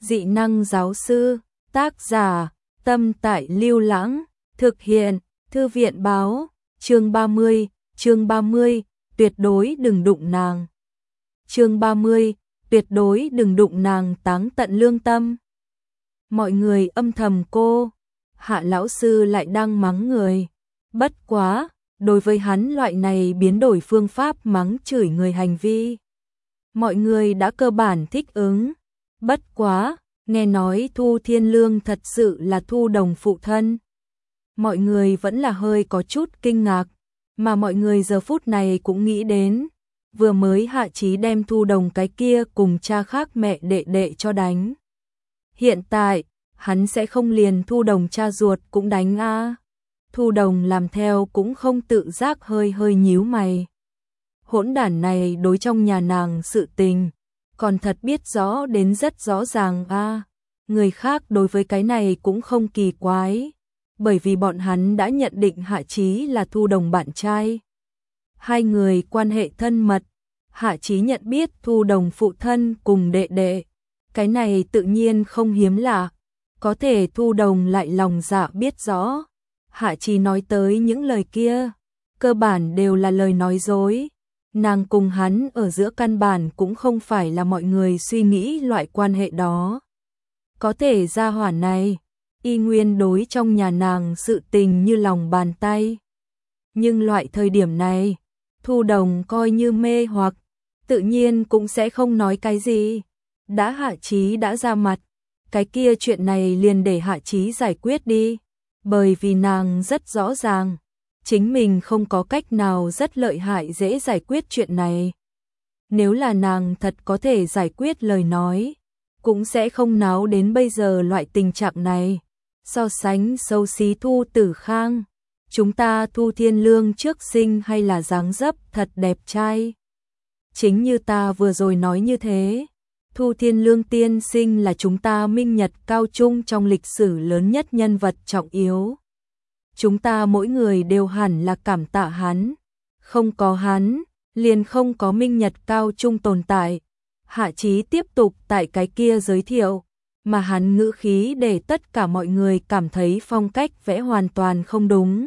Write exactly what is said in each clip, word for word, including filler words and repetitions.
Dị năng giáo sư, tác giả, Tâm Tại Lưu Lãng, thực hiện, Thư viện báo, chương ba mươi, chương ba mươi, tuyệt đối đừng đụng nàng. Chương ba mươi, tuyệt đối đừng đụng nàng táng tận lương tâm. Mọi người âm thầm cô, Hạ lão sư lại đang mắng người. Bất quá, đối với hắn loại này biến đổi phương pháp mắng chửi người hành vi, mọi người đã cơ bản thích ứng. Bất quá, nghe nói Thu Thiên Lương thật sự là Thu Đồng phụ thân. Mọi người vẫn là hơi có chút kinh ngạc, mà mọi người giờ phút này cũng nghĩ đến, vừa mới Hạ Chí đem Thu Đồng cái kia cùng cha khác mẹ đệ đệ cho đánh. Hiện tại, hắn sẽ không liền Thu Đồng cha ruột cũng đánh a. À. Thu Đồng làm theo cũng không tự giác hơi hơi nhíu mày. Hỗn đản này đối trong nhà nàng sự tình, còn thật biết rõ đến rất rõ ràng a. À. Người khác đối với cái này cũng không kỳ quái, bởi vì bọn hắn đã nhận định Hạ Chí là Thu Đồng bạn trai. Hai người quan hệ thân mật, Hạ Chí nhận biết Thu Đồng phụ thân cùng đệ đệ, cái này tự nhiên không hiếm lạ. Có thể Thu Đồng lại lòng dạ biết rõ, Hạ Chí nói tới những lời kia, cơ bản đều là lời nói dối. Nàng cùng hắn ở giữa căn bản cũng không phải là mọi người suy nghĩ loại quan hệ đó. Có thể gia hỏa này, y nguyên đối trong nhà nàng sự tình như lòng bàn tay. Nhưng loại thời điểm này, Thu Đồng coi như mê hoặc, tự nhiên cũng sẽ không nói cái gì. Đã Hạ Chí đã ra mặt, cái kia chuyện này liền để Hạ Chí giải quyết đi. Bởi vì nàng rất rõ ràng, chính mình không có cách nào rất lợi hại dễ giải quyết chuyện này. Nếu là nàng thật có thể giải quyết lời nói, cũng sẽ không náo đến bây giờ loại tình trạng này. So sánh xấu xí Thu Tử Khang, chúng ta Thu Thiên Lương trước sinh hay là dáng dấp thật đẹp trai. Chính như ta vừa rồi nói như thế, Thu Thiên Lương tiên sinh là chúng ta minh nhật cao trung trong lịch sử lớn nhất nhân vật trọng yếu. Chúng ta mỗi người đều hẳn là cảm tạ hắn, không có hắn, liền không có minh nhật cao trung tồn tại. Hạ Chí tiếp tục tại cái kia giới thiệu, mà hắn ngữ khí để tất cả mọi người cảm thấy phong cách vẽ hoàn toàn không đúng.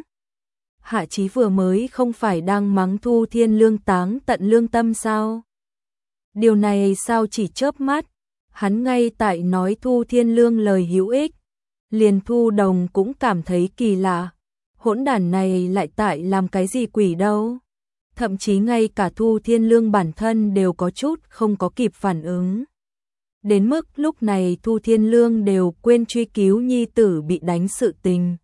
Hạ Chí vừa mới không phải đang mắng Thu Thiên Lương táng tận lương tâm sao? Điều này sao chỉ chớp mắt, hắn ngay tại nói Thu Thiên Lương lời hữu ích, liền Thu Đồng cũng cảm thấy kỳ lạ, hỗn đản này lại tại làm cái gì quỷ đâu. Thậm chí ngay cả Thu Thiên Lương bản thân đều có chút không có kịp phản ứng. Đến mức lúc này Thu Thiên Lương đều quên truy cứu nhi tử bị đánh sự tình.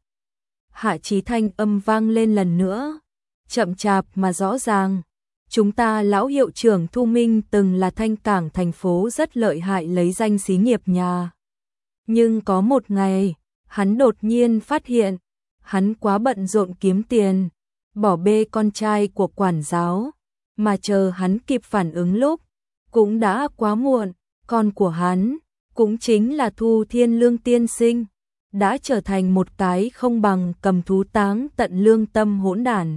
Hạ Chí thanh âm vang lên lần nữa, chậm chạp mà rõ ràng. Chúng ta lão hiệu trưởng Thu Minh từng là Thanh Cảng thành phố rất lợi hại lấy danh xí nghiệp nhà. Nhưng có một ngày, hắn đột nhiên phát hiện, hắn quá bận rộn kiếm tiền, bỏ bê con trai của quản giáo, mà chờ hắn kịp phản ứng lúc, cũng đã quá muộn. Con của hắn, cũng chính là Thu Thiên Lương tiên sinh, đã trở thành một cái không bằng cầm thú táng tận lương tâm hỗn đản.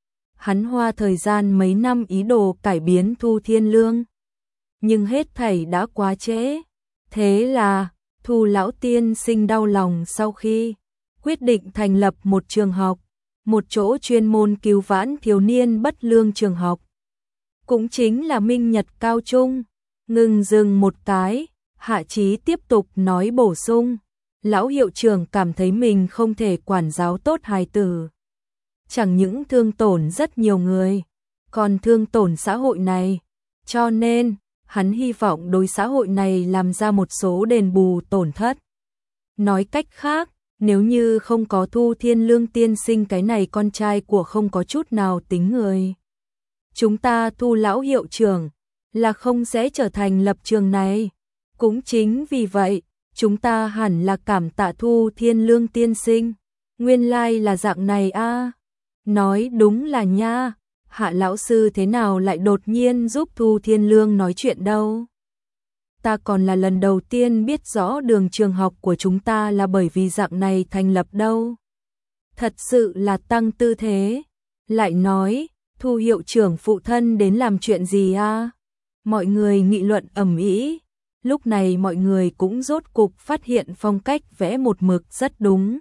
Hắn hoa thời gian mấy năm ý đồ cải biến Thu Thiên Lương, nhưng hết thảy đã quá trễ. Thế là, Thu lão tiên sinh đau lòng sau khi quyết định thành lập một trường học, một chỗ chuyên môn cứu vãn thiếu niên bất lương trường học. Cũng chính là Minh Nhật Cao Trung. Ngừng dừng một cái, Hạ Chí tiếp tục nói bổ sung, lão hiệu trưởng cảm thấy mình không thể quản giáo tốt hài tử. Chẳng những thương tổn rất nhiều người, còn thương tổn xã hội này. Cho nên, hắn hy vọng đối xã hội này làm ra một số đền bù tổn thất. Nói cách khác, nếu như không có Thu Thiên Lương tiên sinh cái này con trai của không có chút nào tính người, chúng ta Thu lão hiệu trưởng là không sẽ trở thành lập trường này. Cũng chính vì vậy, chúng ta hẳn là cảm tạ Thu Thiên Lương tiên sinh. Nguyên lai là dạng này a. À. Nói đúng là nha, Hạ lão sư thế nào lại đột nhiên giúp Thu Thiên Lương nói chuyện đâu? Ta còn là lần đầu tiên biết rõ đường trường học của chúng ta là bởi vì dạng này thành lập đâu. Thật sự là tăng tư thế. Lại nói, Thu hiệu trưởng phụ thân đến làm chuyện gì a? À? Mọi người nghị luận ầm ĩ, Lúc này mọi người cũng rốt cục phát hiện phong cách vẽ một mực rất đúng.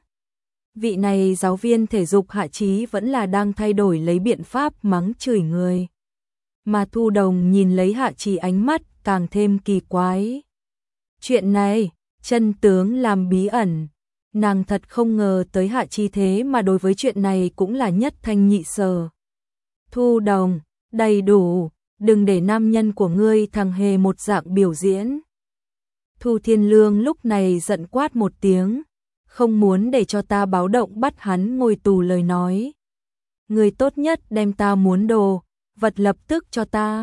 Vị này giáo viên thể dục Hạ Chí vẫn là đang thay đổi lấy biện pháp mắng chửi người. Mà Thu Đồng nhìn lấy Hạ Chí ánh mắt càng thêm kỳ quái. Chuyện này, chân tướng làm bí ẩn. Nàng thật không ngờ tới Hạ Chí thế mà đối với chuyện này cũng là nhất thanh nhị sở. Thu Đồng, đầy đủ, đừng để nam nhân của ngươi thằng hề một dạng biểu diễn. Thu Thiên Lương lúc này giận quát một tiếng, không muốn để cho ta báo động bắt hắn ngồi tù lời nói. Người tốt nhất đem ta muốn đồ, vật lập tức cho ta.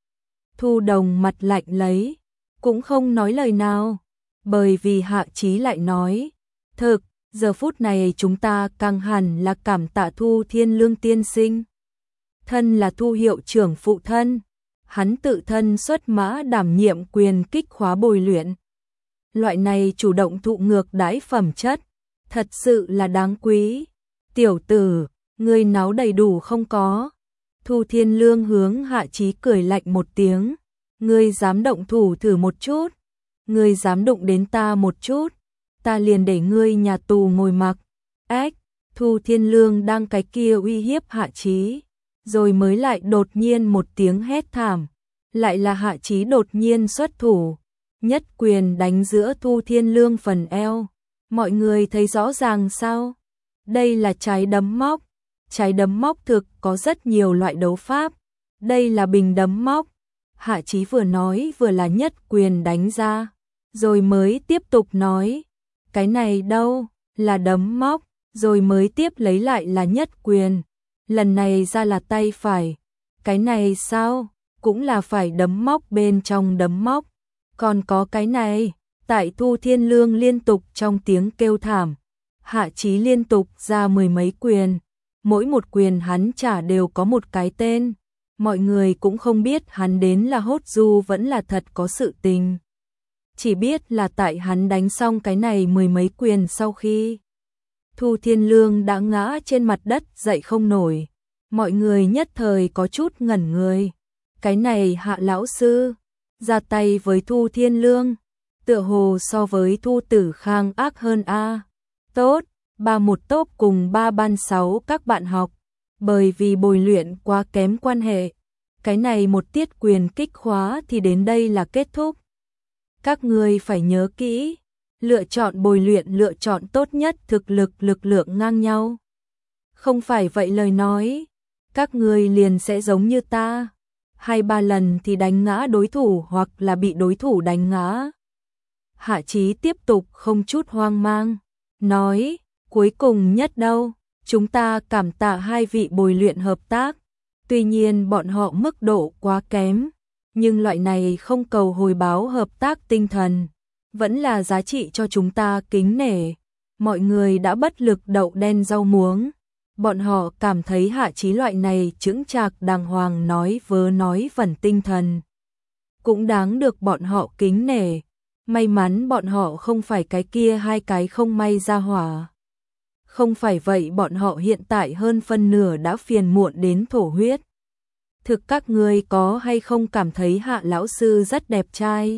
Thu Đồng mặt lạnh lấy, cũng không nói lời nào, bởi vì Hạ Chí lại nói, thực, giờ phút này chúng ta càng hẳn là cảm tạ Thu Thiên Lương tiên sinh. Thân là Thu hiệu trưởng phụ thân, hắn tự thân xuất mã đảm nhiệm quyền kích khóa bồi luyện. Loại này chủ động thụ ngược đãi phẩm chất, thật sự là đáng quý. Tiểu tử, ngươi náo đầy đủ không có? Thu Thiên Lương hướng Hạ Chí cười lạnh một tiếng, ngươi dám động thủ thử một chút, ngươi dám đụng đến ta một chút, ta liền để ngươi nhà tù ngồi mặc. Ếch, Thu Thiên Lương đang cái kia uy hiếp Hạ Chí, rồi mới lại đột nhiên một tiếng hét thảm, lại là Hạ Chí đột nhiên xuất thủ, nhất quyền đánh giữa Thu Thiên Lương phần eo. Mọi người thấy rõ ràng sao? Đây là trái đấm móc. Trái đấm móc thực có rất nhiều loại đấu pháp. Đây là bình đấm móc. Hạ Chí vừa nói vừa là nhất quyền đánh ra, rồi mới tiếp tục nói, cái này đâu, là đấm móc, rồi mới tiếp lấy lại là nhất quyền. Lần này ra là tay phải. Cái này sao? Cũng là phải đấm móc bên trong đấm móc. Còn có cái này, tại Thu Thiên Lương liên tục trong tiếng kêu thảm, Hạ Chí liên tục ra mười mấy quyền, mỗi một quyền hắn trả đều có một cái tên, mọi người cũng không biết hắn đến là hốt du vẫn là thật có sự tình. Chỉ biết là tại hắn đánh xong cái này mười mấy quyền sau khi Thu Thiên Lương đã ngã trên mặt đất dậy không nổi, mọi người nhất thời có chút ngẩn người. Cái này Hạ lão sư ra tay với Thu Thiên Lương, tựa hồ so với Thu Tử Khang ác hơn a. Tốt, ba một tốt cùng ba ban sáu các bạn học, bởi vì bồi luyện quá kém quan hệ, cái này một tiết quyền kích khóa thì đến đây là kết thúc. Các ngươi phải nhớ kỹ, lựa chọn bồi luyện lựa chọn tốt nhất thực lực lực lượng ngang nhau. Không phải vậy lời nói, các ngươi liền sẽ giống như ta, hai ba lần thì đánh ngã đối thủ hoặc là bị đối thủ đánh ngã. Hạ Chí tiếp tục không chút hoang mang, nói, cuối cùng nhất đâu, chúng ta cảm tạ hai vị bồi luyện hợp tác, tuy nhiên bọn họ mức độ quá kém, nhưng loại này không cầu hồi báo hợp tác tinh thần, vẫn là giá trị cho chúng ta kính nể. Mọi người đã bất lực đậu đen rau muống, bọn họ cảm thấy Hạ Chí loại này chững chạc đàng hoàng nói vớ nói vẩn tinh thần, cũng đáng được bọn họ kính nể. May mắn bọn họ không phải cái kia hai cái không may ra hỏa. Không phải vậy bọn họ hiện tại hơn phân nửa đã phiền muộn đến thổ huyết. Thực các ngươi có hay không cảm thấy Hạ lão sư rất đẹp trai?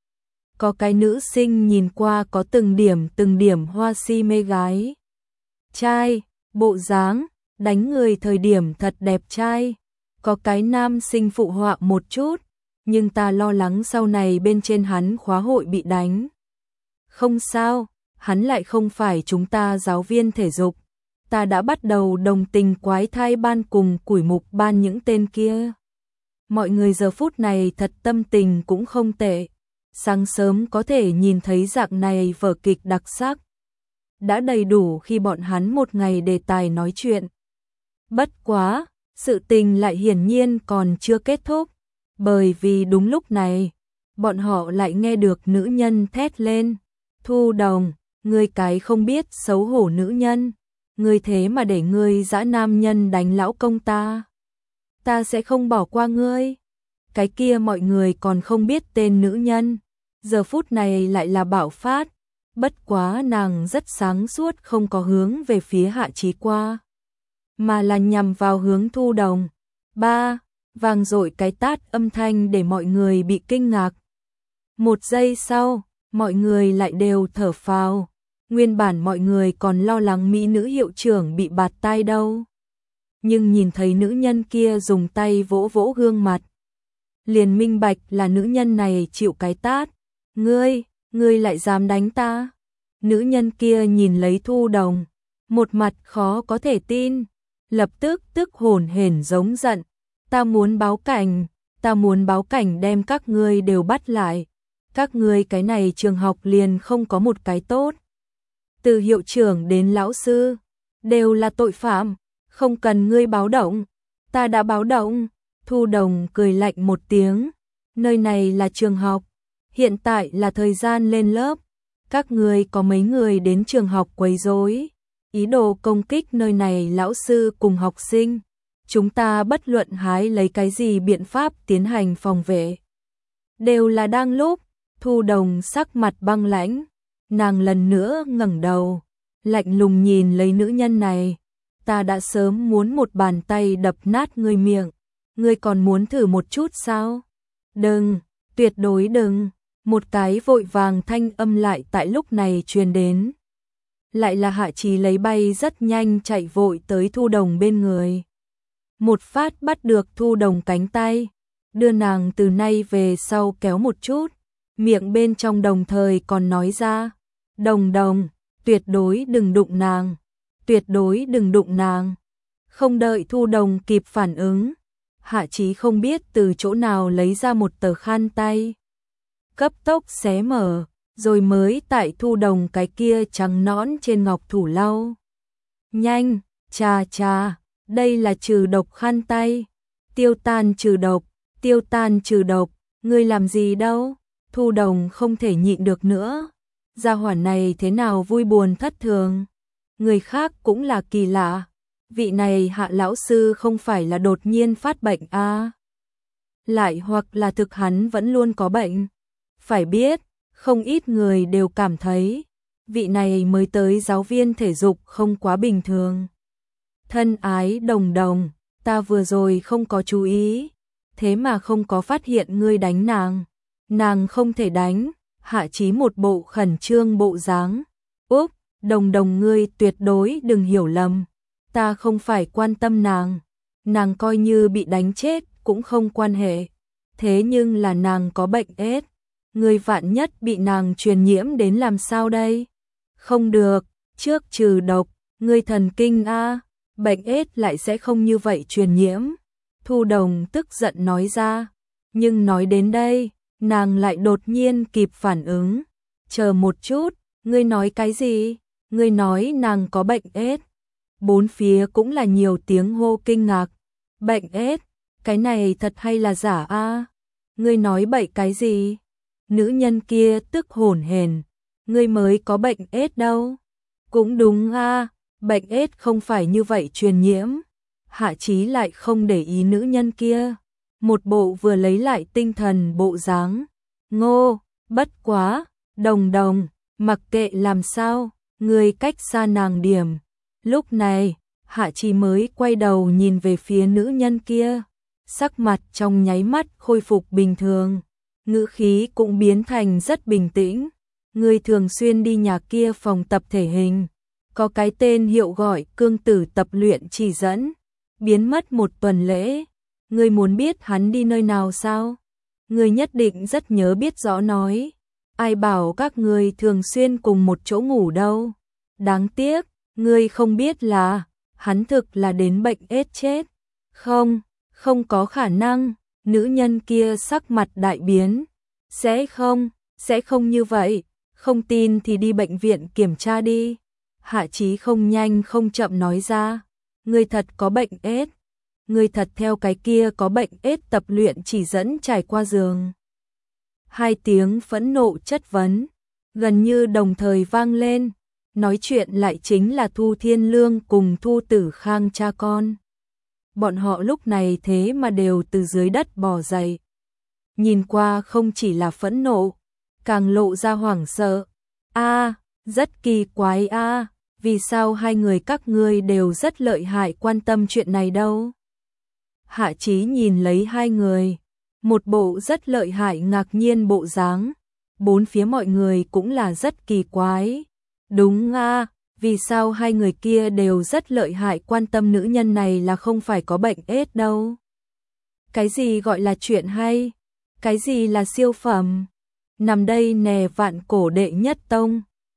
Có cái nữ sinh nhìn qua có từng điểm từng điểm hoa si mê gái. Trai, bộ dáng, đánh người thời điểm thật đẹp trai. Có cái nam sinh phụ họa một chút, nhưng ta lo lắng sau này bên trên hắn khóa hội bị đánh. Không sao, hắn lại không phải chúng ta giáo viên thể dục. Ta đã bắt đầu đồng tình quái thai ban cùng củi mục ban những tên kia. Mọi người giờ phút này thật tâm tình cũng không tệ. Sáng sớm có thể nhìn thấy dạng này vở kịch đặc sắc. Đã đầy đủ khi bọn hắn một ngày đề tài nói chuyện. Bất quá, sự tình lại hiển nhiên còn chưa kết thúc. Bởi vì đúng lúc này, bọn họ lại nghe được nữ nhân thét lên. Thu Đồng, ngươi cái không biết xấu hổ nữ nhân. Ngươi thế mà để ngươi dã nam nhân đánh lão công ta. Ta sẽ không bỏ qua ngươi. Cái kia mọi người còn không biết tên nữ nhân. Giờ phút này lại là bạo phát. Bất quá nàng rất sáng suốt không có hướng về phía Hạ Chí qua, mà là nhằm vào hướng Thu Đồng. Ba, vang dội cái tát âm thanh để mọi người bị kinh ngạc. Một giây sau, mọi người lại đều thở phào. Nguyên bản mọi người còn lo lắng mỹ nữ hiệu trưởng bị bạt tai đâu. Nhưng nhìn thấy nữ nhân kia dùng tay vỗ vỗ gương mặt, liền minh bạch là nữ nhân này chịu cái tát. Ngươi, ngươi lại dám đánh ta? Nữ nhân kia nhìn lấy Thu Đồng, một mặt khó có thể tin, lập tức tức hổn hển giống giận. Ta muốn báo cảnh, ta muốn báo cảnh đem các ngươi đều bắt lại. Các ngươi cái này trường học liền không có một cái tốt. Từ hiệu trưởng đến lão sư, đều là tội phạm, không cần ngươi báo động. Ta đã báo động. Thu Đồng cười lạnh một tiếng. Nơi này là trường học, hiện tại là thời gian lên lớp. Các ngươi có mấy người đến trường học quấy rối, ý đồ công kích nơi này lão sư cùng học sinh. Chúng ta bất luận hái lấy cái gì biện pháp tiến hành phòng vệ. Đều là đang lúc. Thu Đồng sắc mặt băng lãnh, nàng lần nữa ngẩng đầu, lạnh lùng nhìn lấy nữ nhân này. Ta đã sớm muốn một bàn tay đập nát ngươi miệng, ngươi còn muốn thử một chút sao? Đừng, tuyệt đối đừng. Một cái vội vàng thanh âm lại tại lúc này truyền đến. Lại là Hạ Chí lấy bay rất nhanh chạy vội tới Thu Đồng bên người. Một phát bắt được Thu Đồng cánh tay, đưa nàng từ nay về sau kéo một chút. Miệng bên trong đồng thời còn nói ra, Đồng Đồng, tuyệt đối đừng đụng nàng, tuyệt đối đừng đụng nàng. Không đợi Thu Đồng kịp phản ứng, Hạ Chí không biết từ chỗ nào lấy ra một tờ khăn tay, cấp tốc xé mở, rồi mới tại Thu Đồng cái kia trắng nõn trên ngọc thủ lau. Nhanh, chà chà, đây là trừ độc khăn tay, tiêu tan trừ độc, tiêu tan trừ độc, ngươi làm gì đâu? Thu Đồng không thể nhịn được nữa. Gia hỏa này thế nào vui buồn thất thường. Người khác cũng là kỳ lạ. Vị này Hạ lão sư không phải là đột nhiên phát bệnh a à? Lại hoặc là thực hắn vẫn luôn có bệnh. Phải biết, không ít người đều cảm thấy vị này mới tới giáo viên thể dục không quá bình thường. Thân ái Đồng Đồng, ta vừa rồi không có chú ý, thế mà không có phát hiện ngươi đánh nàng. Nàng không thể đánh. Hạ Chí một bộ khẩn trương bộ dáng. Úp, Đồng Đồng ngươi tuyệt đối đừng hiểu lầm. Ta không phải quan tâm nàng. Nàng coi như bị đánh chết cũng không quan hệ. Thế nhưng là nàng có bệnh ết. Ngươi vạn nhất bị nàng truyền nhiễm đến làm sao đây? Không được, trước trừ độc, ngươi thần kinh a, bệnh ết lại sẽ không như vậy truyền nhiễm. Thu Đồng tức giận nói ra. Nhưng nói đến đây, nàng lại đột nhiên kịp phản ứng. Chờ một chút, ngươi nói cái gì? Ngươi nói nàng có bệnh ết. Bốn phía cũng là nhiều tiếng hô kinh ngạc. Bệnh ết, cái này thật hay là giả a? Ngươi nói bậy cái gì? Nữ nhân kia tức hổn hển. Ngươi mới có bệnh ết đâu. Cũng đúng a, bệnh ết không phải như vậy truyền nhiễm. Hạ Chí lại không để ý nữ nhân kia. Một bộ vừa lấy lại tinh thần bộ dáng. Ngô, bất quá, Đồng Đồng, mặc kệ làm sao, người cách xa nàng điểm. Lúc này, Hạ Chí mới quay đầu nhìn về phía nữ nhân kia. Sắc mặt trong nháy mắt khôi phục bình thường. Ngữ khí cũng biến thành rất bình tĩnh. Người thường xuyên đi nhà kia phòng tập thể hình. Có cái tên hiệu gọi Cương Tử tập luyện chỉ dẫn. Biến mất một tuần lễ. Ngươi muốn biết hắn đi nơi nào sao? Ngươi nhất định rất nhớ biết rõ nói. Ai bảo các ngươi thường xuyên cùng một chỗ ngủ đâu. Đáng tiếc, ngươi không biết là, hắn thực là đến bệnh ết chết. Không, không có khả năng. Nữ nhân kia sắc mặt đại biến. Sẽ không, sẽ không như vậy. Không tin thì đi bệnh viện kiểm tra đi. Hạ Chí không nhanh không chậm nói ra. Ngươi thật có bệnh ết. Ngươi thật theo cái kia có bệnh ết tập luyện chỉ dẫn trải qua giường. Hai tiếng phẫn nộ chất vấn, gần như đồng thời vang lên. Nói chuyện lại chính là Thu Thiên Lương cùng Thu Tử Khang cha con. Bọn họ lúc này thế mà đều từ dưới đất bò dậy. Nhìn qua không chỉ là phẫn nộ, càng lộ ra hoảng sợ. A, rất kỳ quái a, vì sao hai người các ngươi đều rất lợi hại quan tâm chuyện này đâu? Hạ Chí nhìn lấy hai người, một bộ rất lợi hại ngạc nhiên bộ dáng, bốn phía mọi người cũng là rất kỳ quái. Đúng a, vì sao hai người kia đều rất lợi hại, quan tâm nữ nhân này là không phải có bệnh ết đâu. Cái gì gọi là chuyện hay? Cái gì là siêu phẩm? Nằm đây nè, vạn cổ đệ nhất tông.